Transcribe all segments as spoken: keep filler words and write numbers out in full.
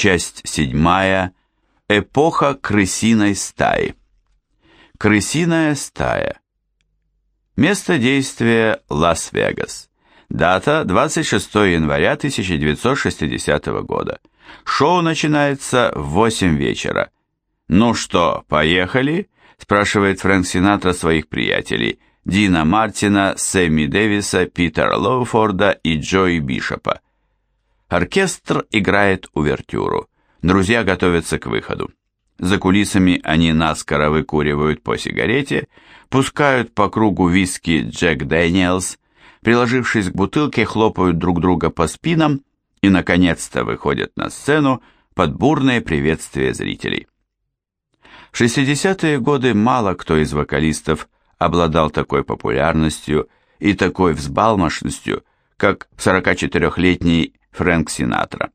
Часть седьмая. Эпоха крысиной стаи. Крысиная стая. Место действия – Лас-Вегас. Дата – двадцать шестого января тысяча девятьсот шестидесятого года. Шоу начинается в восемь вечера. «Ну что, поехали?» – спрашивает Фрэнк Синатра своих приятелей Дина Мартина, Сэмми Дэвиса, Питера Лоуфорда и Джои Бишопа. Оркестр играет увертюру. Друзья готовятся к выходу. За кулисами они наскоро выкуривают по сигарете, пускают по кругу виски Джек Дэниелс, приложившись к бутылке, хлопают друг друга по спинам и, наконец-то, выходят на сцену под бурное приветствие зрителей. В шестидесятые годы мало кто из вокалистов обладал такой популярностью и такой взбалмошностью, как сорокачетырехлетний Фрэнк Синатра.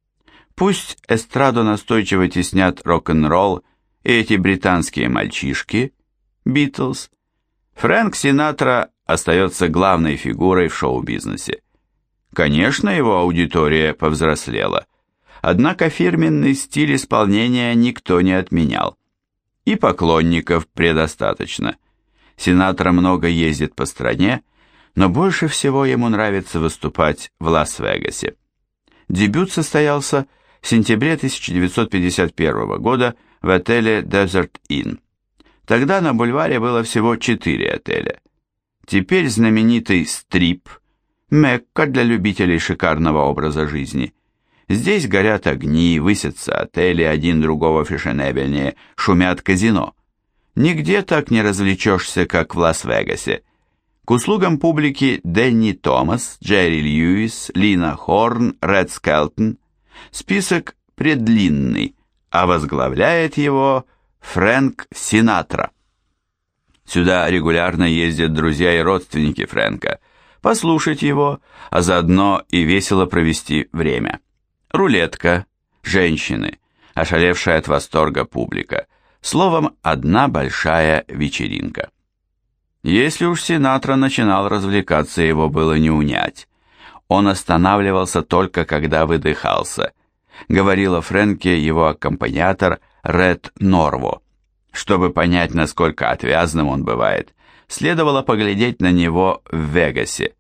Пусть эстраду настойчиво теснят рок-н-ролл и эти британские мальчишки, Битлз, Фрэнк Синатра остается главной фигурой в шоу-бизнесе. Конечно, его аудитория повзрослела, однако фирменный стиль исполнения никто не отменял. И поклонников предостаточно. Синатра много ездит по стране, но больше всего ему нравится выступать в Лас-Вегасе. Дебют состоялся в сентябре тысяча девятьсот пятьдесят первого года в отеле Desert Inn. Тогда на бульваре было всего четыре отеля. Теперь знаменитый Стрип, Мекка для любителей шикарного образа жизни. Здесь горят огни, высятся отели, один другого фешенебельнее, шумят казино. Нигде так не развлечешься, как в Лас-Вегасе. К услугам публики Дэнни Томас, Джерри Льюис, Лина Хорн, Ред Скелтон. Список предлинный, а возглавляет его Фрэнк Синатра. Сюда регулярно ездят друзья и родственники Фрэнка, послушать его, а заодно и весело провести время. Рулетка, женщины, ошалевшая от восторга публика. Словом, одна большая вечеринка. Если уж Синатра начинал развлекаться, его было не унять. Он останавливался только когда выдыхался, говорил о Фрэнке его аккомпаниатор Ред Норво. Чтобы понять, насколько отвязным он бывает, следовало поглядеть на него в Вегасе.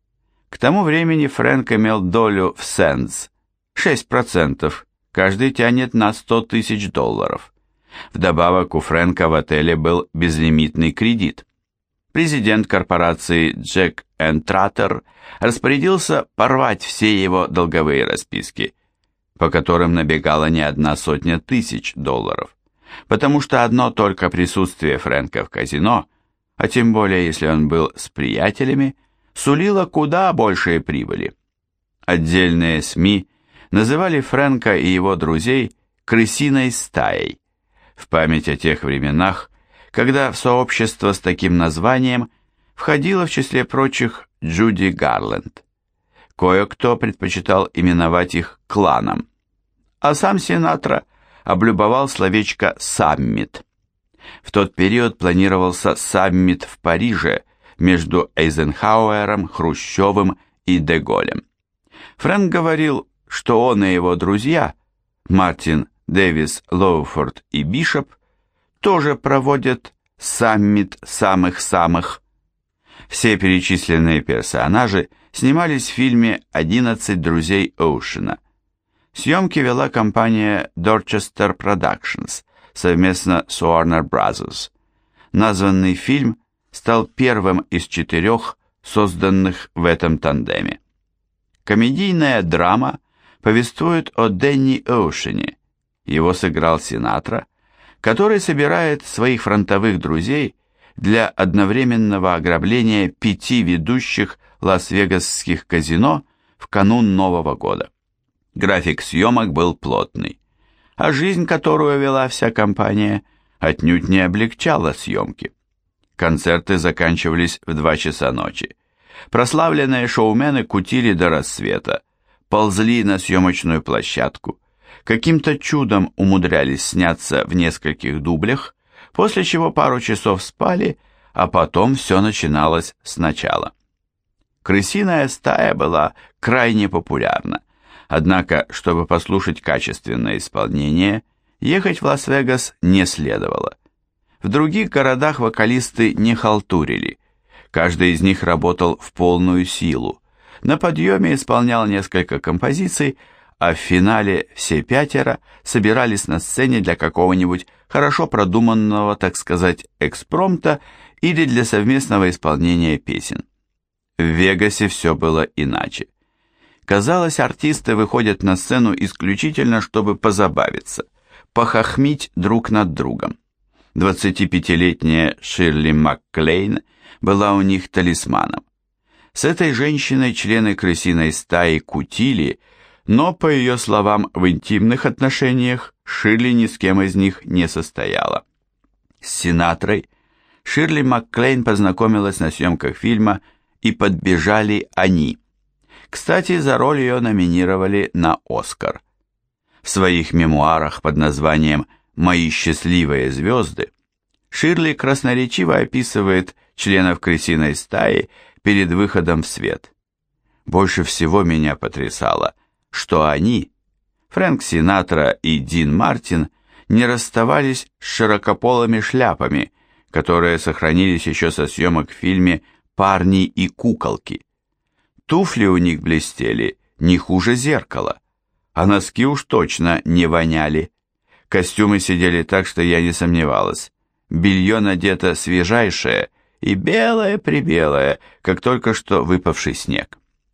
К тому времени Фрэнк имел долю в Сэнс, шесть процентов, каждый тянет на сто тысяч долларов. Вдобавок у Фрэнка в отеле был безлимитный кредит. Президент корпорации Джек Энтраттер распорядился порвать все его долговые расписки, по которым набегала не одна сотня тысяч долларов, потому что одно только присутствие Фрэнка в казино, а тем более если он был с приятелями, сулило куда большие прибыли. Отдельные СМИ называли Фрэнка и его друзей «крысиной стаей», в память о тех временах, когда в сообщество с таким названием входила в числе прочих Джуди Гарленд. Кое-кто предпочитал именовать их кланом, а сам Синатра облюбовал словечко «саммит». В тот период планировался саммит в Париже между Эйзенхауэром, Хрущевым и де Голлем. Фрэнк говорил, что он и его друзья, Мартин, Дэвис, Лоуфорд и Бишоп, тоже проводят саммит самых-самых. Все перечисленные персонажи снимались в фильме «одиннадцать друзей Оушена». Съемки вела компания Dorchester Productions совместно с Warner Bros. Названный фильм стал первым из четырех, созданных в этом тандеме. Комедийная драма повествует о Дэнни Оушене. Его сыграл Синатра, который собирает своих фронтовых друзей для одновременного ограбления пяти ведущих лас-вегасских казино в канун Нового года. График съемок был плотный, а жизнь, которую вела вся компания, отнюдь не облегчала съемки. Концерты заканчивались в два часа ночи. Прославленные шоумены кутили до рассвета, ползли на съемочную площадку, каким-то чудом умудрялись сняться в нескольких дублях, после чего пару часов спали, а потом все начиналось сначала. Крысиная стая была крайне популярна, Однако, чтобы послушать качественное исполнение, ехать в Лас-Вегас не следовало. В других городах вокалисты не халтурили. Каждый из них работал в полную силу. На подъеме исполнял несколько композиций, а в финале все пятеро собирались на сцене для какого-нибудь хорошо продуманного, так сказать, экспромта или для совместного исполнения песен. В Вегасе все было иначе. Казалось, артисты выходят на сцену исключительно, чтобы позабавиться, похохмить друг над другом. двадцатипятилетняя Ширли МакКлейн была у них талисманом. С этой женщиной члены крысиной стаи кутили, но, по ее словам, в интимных отношениях Ширли ни с кем из них не состояла. С Синатрой Ширли МакКлейн познакомилась на съемках фильма «И подбежали они». Кстати, за роль ее номинировали на «Оскар». В своих мемуарах под названием «Мои счастливые звезды» Ширли красноречиво описывает членов крысиной стаи перед выходом в свет. Больше всего меня потрясало, что они, Фрэнк Синатра и Дин Мартин, не расставались с широкополыми шляпами, которые сохранились еще со съемок в фильме «Парни и куколки». Туфли у них блестели не хуже зеркала, а носки уж точно не воняли. Костюмы сидели так, что я не сомневалась. Белье надето свежайшее и белое-прибелое, как только что выпавший снег.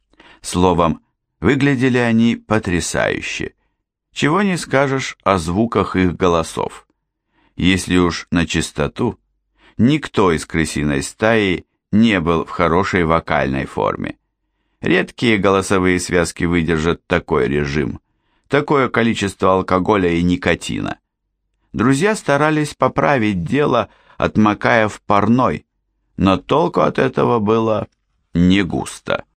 Словом, выглядели они потрясающе. Чего не скажешь о звуках их голосов. Если уж на чистоту, никто из крысиной стаи не был в хорошей вокальной форме. Редкие голосовые связки выдержат такой режим, такое количество алкоголя и никотина. Друзья старались поправить дело, отмокая в парной, но толку от этого было не густо.